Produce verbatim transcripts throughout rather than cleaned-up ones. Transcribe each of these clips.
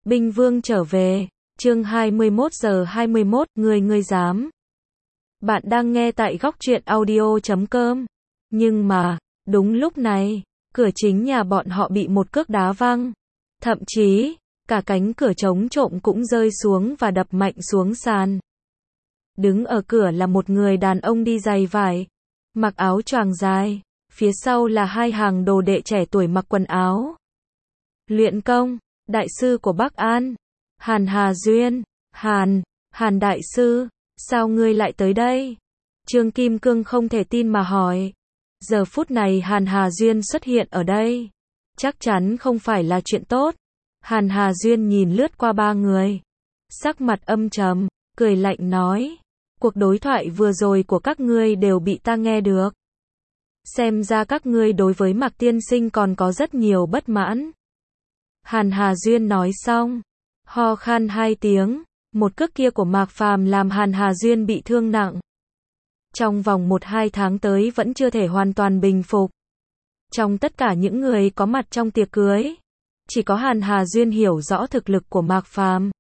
Binh Vương trở về, chương hai mươi mốt giờ hai mươi mốt, người ngươi dám. Bạn đang nghe tại góc truyện audio chấm com. Nhưng mà, đúng lúc này, cửa chính nhà bọn họ bị một cước đá văng. Thậm chí, cả cánh cửa chống trộm cũng rơi xuống và đập mạnh xuống sàn. Đứng ở cửa là một người đàn ông đi giày vải, mặc áo choàng dài, phía sau là hai hàng đồ đệ trẻ tuổi mặc quần áo luyện công, đại sư của Bắc An, Hàn Hà Duyên. Hàn, Hàn đại sư, sao ngươi lại tới đây? Trương Kim Cương không thể tin mà hỏi. Giờ phút này Hàn Hà Duyên xuất hiện ở đây, chắc chắn không phải là chuyện tốt. Hàn Hà Duyên nhìn lướt qua ba người, sắc mặt âm trầm, cười lạnh nói, cuộc đối thoại vừa rồi của các ngươi đều bị ta nghe được. Xem ra các ngươi đối với Mạc tiên sinh còn có rất nhiều bất mãn. Hàn Hà Duyên nói xong, ho khan hai tiếng, một cước kia của Mạc Phàm làm Hàn Hà Duyên bị thương nặng. Trong vòng một hai tháng tới vẫn chưa thể hoàn toàn bình phục. Trong tất cả những người có mặt trong tiệc cưới, chỉ có Hàn Hà Duyên hiểu rõ thực lực của Mạc Phàm.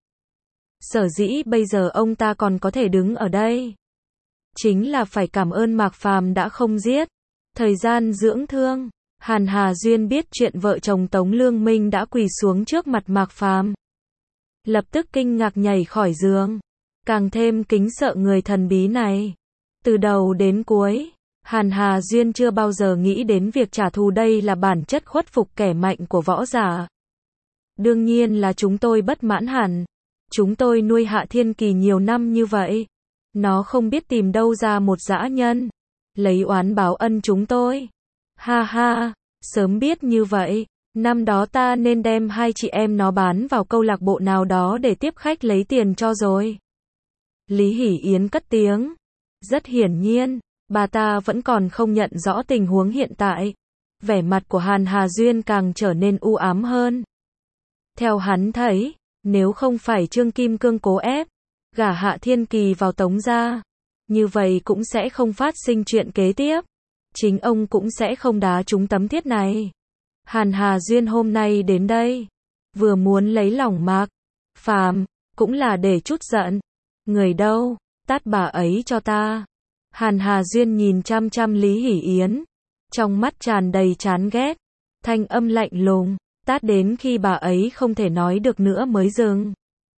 Sở dĩ bây giờ ông ta còn có thể đứng ở đây, chính là phải cảm ơn Mạc Phàm đã không giết. Thời gian dưỡng thương, Hàn Hà Duyên biết chuyện vợ chồng Tống Lương Minh đã quỳ xuống trước mặt Mạc Phàm, lập tức kinh ngạc nhảy khỏi giường, càng thêm kính sợ người thần bí này. Từ đầu đến cuối, Hàn Hà Duyên chưa bao giờ nghĩ đến việc trả thù, đây là bản chất khuất phục kẻ mạnh của võ giả. Đương nhiên là chúng tôi bất mãn hẳn. Chúng tôi nuôi Hạ Thiên Kỳ nhiều năm như vậy, nó không biết tìm đâu ra một dã nhân lấy oán báo ân chúng tôi. Ha ha, sớm biết như vậy, năm đó ta nên đem hai chị em nó bán vào câu lạc bộ nào đó để tiếp khách lấy tiền cho rồi. Lý Hỷ Yến cất tiếng. Rất hiển nhiên, bà ta vẫn còn không nhận rõ tình huống hiện tại. Vẻ mặt của Hàn Hà Duyên càng trở nên u ám hơn. Theo hắn thấy, nếu không phải Trương Kim Cương cố ép gả Hạ Thiên Kỳ vào Tống gia, như vậy cũng sẽ không phát sinh chuyện kế tiếp. Chính ông cũng sẽ không đá trúng tấm thiết này. Hàn Hà Duyên hôm nay đến đây, vừa muốn lấy lòng Mạc Phàm, cũng là để trút giận. Người đâu, tát bà ấy cho ta. Hàn Hà Duyên nhìn chăm chăm Lý Hỷ Yến, trong mắt tràn đầy chán ghét, thanh âm lạnh lùng, tát đến khi bà ấy không thể nói được nữa mới dừng.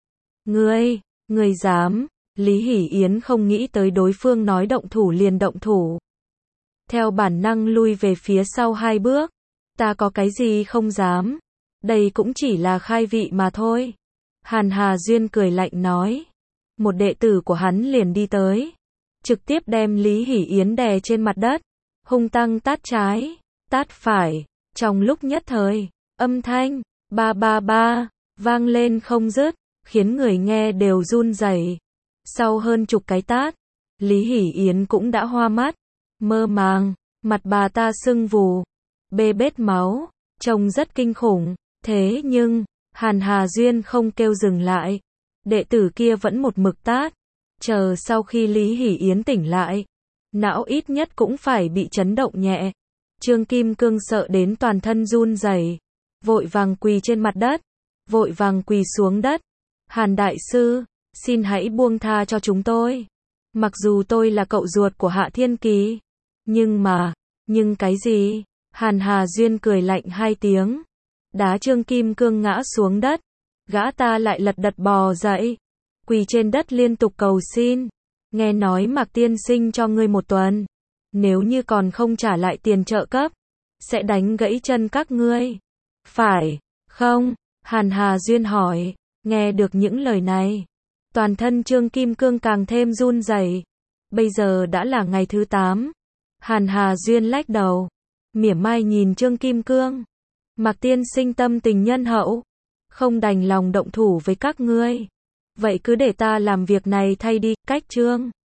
Ngươi, ngươi dám? Lý Hỷ Yến không nghĩ tới đối phương nói động thủ liền động thủ. Theo bản năng lui về phía sau hai bước. Ta có cái gì không dám? Đây cũng chỉ là khai vị mà thôi. Hàn Hà Duyên cười lạnh nói. Một đệ tử của hắn liền đi tới, trực tiếp đem Lý Hỷ Yến đè trên mặt đất, hung tăng tát trái, tát phải. Trong lúc nhất thời, âm thanh ba ba ba vang lên không dứt, khiến người nghe đều run rẩy. Sau hơn chục cái tát, Lý Hỷ Yến cũng đã hoa mắt, mơ màng, mặt bà ta sưng vù, bê bết máu, trông rất kinh khủng. Thế nhưng, Hàn Hà Duyên không kêu dừng lại. Đệ tử kia vẫn một mực tát, chờ sau khi Lý Hỷ Yến tỉnh lại, não ít nhất cũng phải bị chấn động nhẹ. Trương Kim Cương sợ đến toàn thân run rẩy, vội vàng quỳ trên mặt đất, vội vàng quỳ xuống đất. Hàn đại sư, xin hãy buông tha cho chúng tôi. Mặc dù tôi là cậu ruột của Hạ Thiên Kỳ, nhưng mà, nhưng cái gì? Hàn Hà Duyên cười lạnh hai tiếng, đá Trương Kim Cương ngã xuống đất. Gã ta lại lật đật bò dậy, quỳ trên đất liên tục cầu xin. Nghe nói Mạc tiên sinh cho ngươi một tuần, nếu như còn không trả lại tiền trợ cấp, sẽ đánh gãy chân các ngươi. Phải không? Hàn Hà Duyên hỏi. Nghe được những lời này, toàn thân Trương Kim Cương càng thêm run rẩy. Bây giờ đã là ngày thứ tám. Hàn Hà Duyên lách đầu, mỉa mai nhìn Trương Kim Cương. Mạc tiên sinh tâm tình nhân hậu, không đành lòng động thủ với các ngươi. Vậy cứ để ta làm việc này thay đi. Cách Trương